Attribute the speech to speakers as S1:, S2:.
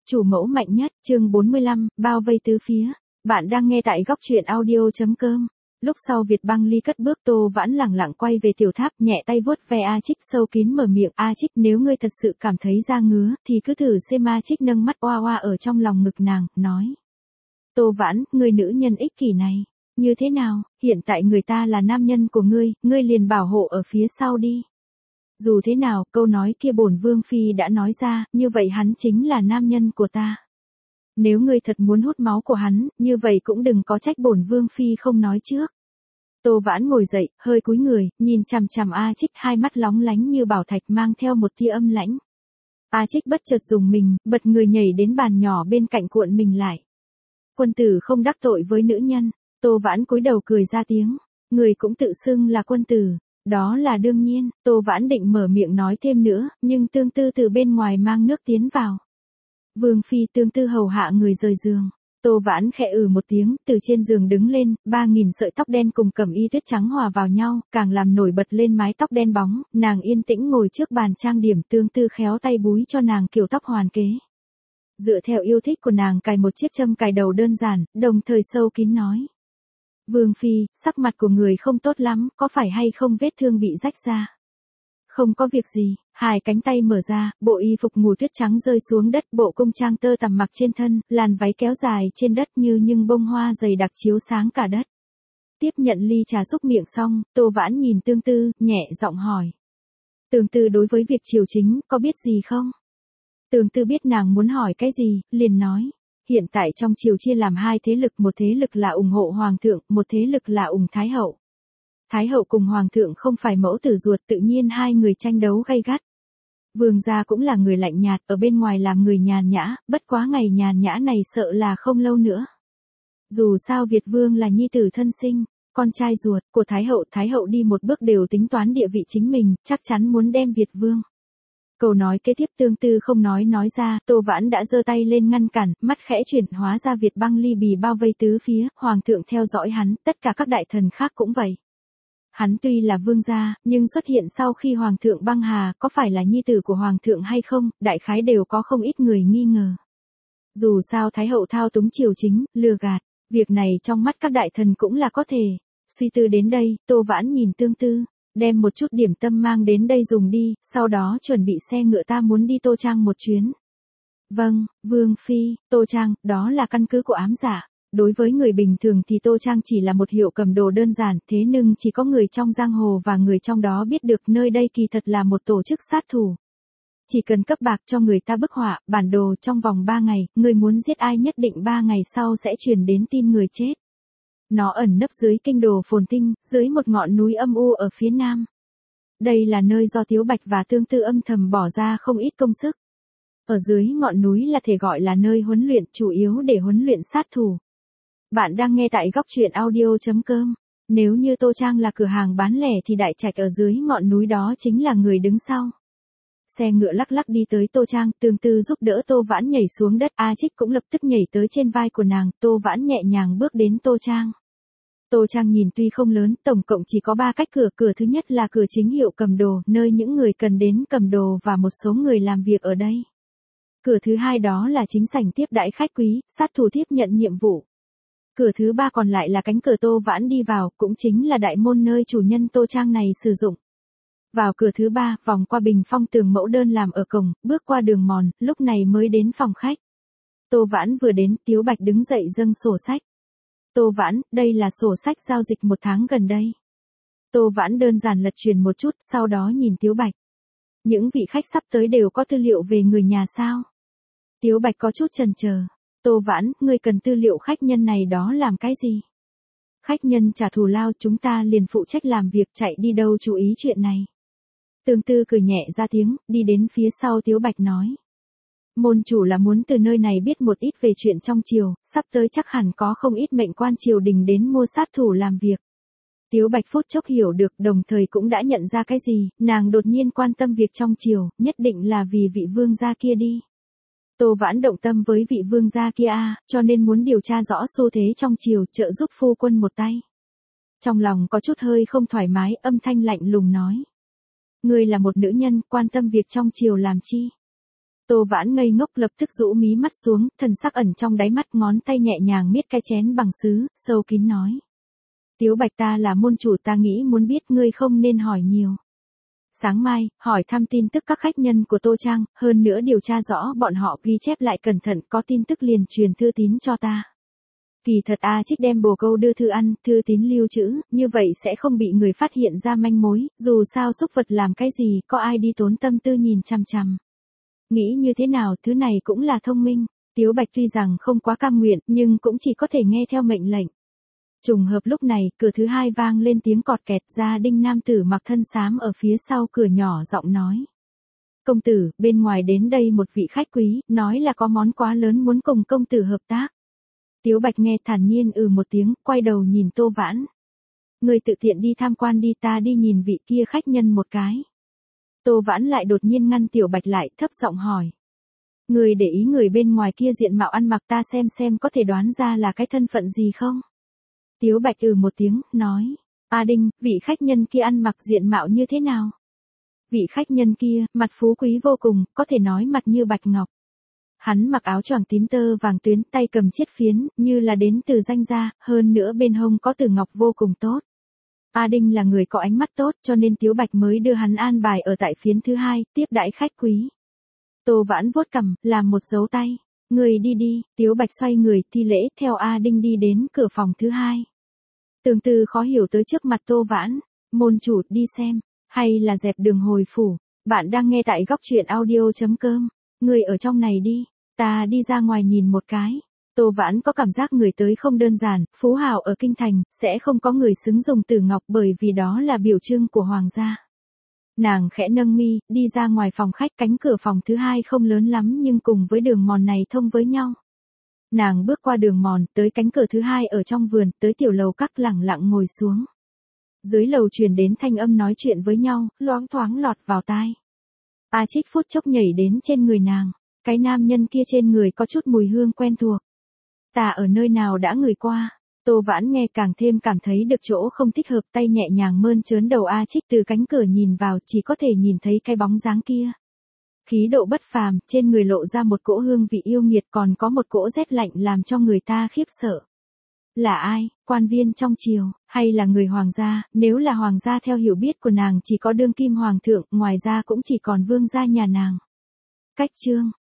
S1: chủ mẫu mạnh nhất, chương 45, bao vây tứ phía. Bạn đang nghe tại góc truyện audio.com. Lúc sau Việt Băng Ly cất bước, Tô Vãn lẳng lặng quay về tiểu tháp, nhẹ tay vuốt ve A Trích, sâu kín mở miệng, A Trích, nếu ngươi thật sự cảm thấy da ngứa, thì cứ thử xem. A Trích nâng mắt oa oa ở trong lòng ngực nàng, nói. Tô Vãn, ngươi nữ nhân ích kỷ này, như thế nào, hiện tại người ta là nam nhân của ngươi liền bảo hộ ở phía sau đi. Dù thế nào, câu nói kia bổn vương phi đã nói ra, như vậy hắn chính là nam nhân của ta. Nếu ngươi thật muốn hút máu của hắn, như vậy cũng đừng có trách bổn vương phi không nói trước. Tô Vãn ngồi dậy, hơi cúi người, nhìn chằm chằm A Trích, hai mắt lóng lánh như bảo thạch, mang theo một tia âm lãnh. A Trích bất chợt dùng mình, bật người nhảy đến bàn nhỏ bên cạnh cuộn mình lại. Quân tử không đắc tội với nữ nhân. Tô Vãn cúi đầu cười ra tiếng. Người cũng tự xưng là quân tử. Đó là đương nhiên. Tô Vãn định mở miệng nói thêm nữa, nhưng Tương Tư từ bên ngoài mang nước tiến vào. Vương phi, Tương Tư hầu hạ người rời giường. Tô Vãn khẽ một tiếng, từ trên giường đứng lên, 3.000 sợi tóc đen cùng cẩm y tuyết trắng hòa vào nhau, càng làm nổi bật lên mái tóc đen bóng. Nàng yên tĩnh ngồi trước bàn trang điểm, Tương Tư khéo tay búi cho nàng kiểu tóc hoàn kế. Dựa theo yêu thích của nàng, cài một chiếc châm cài đầu đơn giản, đồng thời sâu kín nói. Vương phi, sắc mặt của người không tốt lắm, có phải hay không vết thương bị rách ra? Không có việc gì. Hai cánh tay mở ra, bộ y phục ngủ tuyết trắng rơi xuống đất, bộ cung trang tơ tằm mặc trên thân, làn váy kéo dài trên đất nhưng bông hoa dày đặc chiếu sáng cả đất. Tiếp nhận ly trà xúc miệng xong, Tô Vãn nhìn Tương Tư, nhẹ giọng hỏi. Tương Tư đối với việc triều chính, có biết gì không? Tương Tư biết nàng muốn hỏi cái gì, liền nói. Hiện tại trong triều chia làm hai thế lực, một thế lực là ủng hộ hoàng thượng, một thế lực là ủng thái hậu. Thái hậu cùng hoàng thượng không phải mẫu tử ruột, tự nhiên hai người tranh đấu gay gắt. Vương gia cũng là người lạnh nhạt, ở bên ngoài làm người nhàn nhã, bất quá ngày nhàn nhã này sợ là không lâu nữa. Dù sao Việt Vương là nhi tử thân sinh, con trai ruột của Thái hậu đi một bước đều tính toán địa vị chính mình, chắc chắn muốn đem Việt Vương. Câu nói kế tiếp Tương Tư không nói ra, Tô Vãn đã giơ tay lên ngăn cản, mắt khẽ chuyển, hóa ra Việt Băng Ly bị bao vây tứ phía, hoàng thượng theo dõi hắn, tất cả các đại thần khác cũng vậy. Hắn tuy là vương gia, nhưng xuất hiện sau khi hoàng thượng băng hà, có phải là nhi tử của hoàng thượng hay không, đại khái đều có không ít người nghi ngờ. Dù sao Thái hậu thao túng triều chính, lừa gạt, việc này trong mắt các đại thần cũng là có thể. Suy tư đến đây, Tô Vãn nhìn Tương Tư. Đem một chút điểm tâm mang đến đây dùng đi, sau đó chuẩn bị xe ngựa, ta muốn đi Tô Trang một chuyến. Vâng, Vương phi, Tô Trang, đó là căn cứ của ám giả. Đối với người bình thường thì Tô Trang chỉ là một hiệu cầm đồ đơn giản, thế nhưng chỉ có người trong giang hồ và người trong đó biết được nơi đây kỳ thật là một tổ chức sát thủ. Chỉ cần cấp bạc cho người ta bức họa, bản đồ trong vòng 3 ngày, người muốn giết ai nhất định 3 ngày sau sẽ truyền đến tin người chết. Nó ẩn nấp dưới kinh đô Phồn Tinh, dưới một ngọn núi âm u ở phía nam. Đây là nơi do Tiếu Bạch và Tương Tư âm thầm bỏ ra không ít công sức. Ở dưới ngọn núi là thể gọi là nơi huấn luyện, chủ yếu để huấn luyện sát thủ. Bạn đang nghe tại góc truyện audio.com. Nếu như Tô Trang là cửa hàng bán lẻ thì Đại Trạch ở dưới ngọn núi đó chính là người đứng sau. Xe ngựa lắc lắc đi tới Tô Trang, Tương Tư giúp đỡ Tô Vãn nhảy xuống đất, A Trích cũng lập tức nhảy tới trên vai của nàng, Tô Vãn nhẹ nhàng bước đến Tô Trang. Tô Trang nhìn tuy không lớn, tổng cộng chỉ có 3 cách cửa, cửa thứ nhất là cửa chính hiệu cầm đồ, nơi những người cần đến cầm đồ và một số người làm việc ở đây. Cửa thứ hai đó là chính sảnh tiếp đãi khách quý, sát thủ tiếp nhận nhiệm vụ. Cửa thứ ba còn lại là cánh cửa Tô Vãn đi vào, cũng chính là đại môn nơi chủ nhân Tô Trang này sử dụng. Vào cửa thứ ba, vòng qua bình phong tường mẫu đơn làm ở cổng, bước qua đường mòn, lúc này mới đến phòng khách. Tô Vãn vừa đến, Tiếu Bạch đứng dậy dâng sổ sách. Tô Vãn, đây là sổ sách giao dịch 1 tháng gần đây. Tô Vãn đơn giản lật truyền một chút, sau đó nhìn Tiếu Bạch. Những vị khách sắp tới đều có tư liệu về người nhà sao? Tiếu Bạch có chút chần chờ. Tô Vãn, ngươi cần tư liệu khách nhân này đó làm cái gì? Khách nhân trả thù lao, chúng ta liền phụ trách làm việc, chạy đi đâu chú ý chuyện này. Tương Tư cười nhẹ ra tiếng, đi đến phía sau Tiếu Bạch nói. Môn chủ là muốn từ nơi này biết một ít về chuyện trong triều, sắp tới chắc hẳn có không ít mệnh quan triều đình đến mua sát thủ làm việc. Tiếu Bạch phút chốc hiểu được, đồng thời cũng đã nhận ra cái gì, nàng đột nhiên quan tâm việc trong triều, nhất định là vì vị vương gia kia đi. Tô Vãn động tâm với vị vương gia kia cho nên muốn điều tra rõ xu thế trong triều, trợ giúp phu quân một tay. Trong lòng có chút hơi không thoải mái, âm thanh lạnh lùng nói. Ngươi là một nữ nhân, quan tâm việc trong triều làm chi? Tô Vãn ngây ngốc lập tức rũ mí mắt xuống, thần sắc ẩn trong đáy mắt, ngón tay nhẹ nhàng miết cái chén bằng sứ, sâu kín nói. Tiếu Bạch, ta là môn chủ, ta nghĩ muốn biết, ngươi không nên hỏi nhiều. Sáng mai, hỏi thăm tin tức các khách nhân của Tô Trang, hơn nữa điều tra rõ bọn họ ghi chép lại cẩn thận, có tin tức liền truyền thư tín cho ta. Kỳ thật A Trích đem bồ câu đưa thư ăn, thư tín lưu trữ, như vậy sẽ không bị người phát hiện ra manh mối, dù sao súc vật làm cái gì, có ai đi tốn tâm tư nhìn chằm chằm. Nghĩ như thế nào, thứ này cũng là thông minh. Tiếu Bạch tuy rằng không quá cam nguyện, nhưng cũng chỉ có thể nghe theo mệnh lệnh. Trùng hợp lúc này, cửa thứ hai vang lên tiếng cọt kẹt, gia đình nam tử mặc thân xám ở phía sau cửa nhỏ giọng nói. Công tử, bên ngoài đến đây một vị khách quý, nói là có món quà lớn muốn cùng công tử hợp tác. Tiếu Bạch nghe thản nhiên một tiếng, quay đầu nhìn Tô Vãn. Người tự tiện đi tham quan đi, ta đi nhìn vị kia khách nhân một cái. Tô Vãn lại đột nhiên ngăn Tiểu Bạch lại, thấp giọng hỏi. Người để ý người bên ngoài kia diện mạo ăn mặc, ta xem có thể đoán ra là cái thân phận gì không? Tiếu Bạch một tiếng, nói. A Đinh, vị khách nhân kia ăn mặc diện mạo như thế nào? Vị khách nhân kia, mặt phú quý vô cùng, có thể nói mặt như bạch ngọc. Hắn mặc áo choàng tím tơ vàng tuyến, tay cầm chiết phiến, như là đến từ danh gia, hơn nữa bên hông có từ ngọc vô cùng tốt. A Đinh là người có ánh mắt tốt, cho nên Tiếu Bạch mới đưa hắn an bài ở tại phiến thứ hai, tiếp đãi khách quý. Tô Vãn vuốt cằm, làm một dấu tay. Người đi đi, Tiếu Bạch xoay người, thi lễ, theo A Đinh đi đến cửa phòng thứ hai. Tường Từ khó hiểu tới trước mặt Tô Vãn. Môn chủ, đi xem, hay là dẹp đường hồi phủ. Bạn đang nghe tại góc truyện audio.com. Người ở trong này đi, ta đi ra ngoài nhìn một cái. Tô Vãn có cảm giác người tới không đơn giản, phú hào ở kinh thành, sẽ không có người xứng dùng tử ngọc bởi vì đó là biểu trưng của hoàng gia. Nàng khẽ nâng mi, đi ra ngoài phòng khách, cánh cửa phòng thứ hai không lớn lắm nhưng cùng với đường mòn này thông với nhau. Nàng bước qua đường mòn, tới cánh cửa thứ hai ở trong vườn, tới tiểu lầu các lẳng lặng ngồi xuống. Dưới lầu truyền đến thanh âm nói chuyện với nhau, loáng thoáng lọt vào tai. A Trích phút chốc nhảy đến trên người nàng, cái nam nhân kia trên người có chút mùi hương quen thuộc. Ta ở nơi nào đã ngửi qua. Tô Vãn nghe càng thêm cảm thấy được chỗ không thích hợp, tay nhẹ nhàng mơn trớn đầu A Trích, từ cánh cửa nhìn vào, chỉ có thể nhìn thấy cái bóng dáng kia. Khí độ bất phàm, trên người lộ ra một cỗ hương vị yêu nghiệt, còn có một cỗ rét lạnh làm cho người ta khiếp sợ. Là ai, quan viên trong triều, hay là người hoàng gia? Nếu là hoàng gia theo hiểu biết của nàng chỉ có đương kim hoàng thượng, ngoài ra cũng chỉ còn vương gia nhà nàng. Cách chương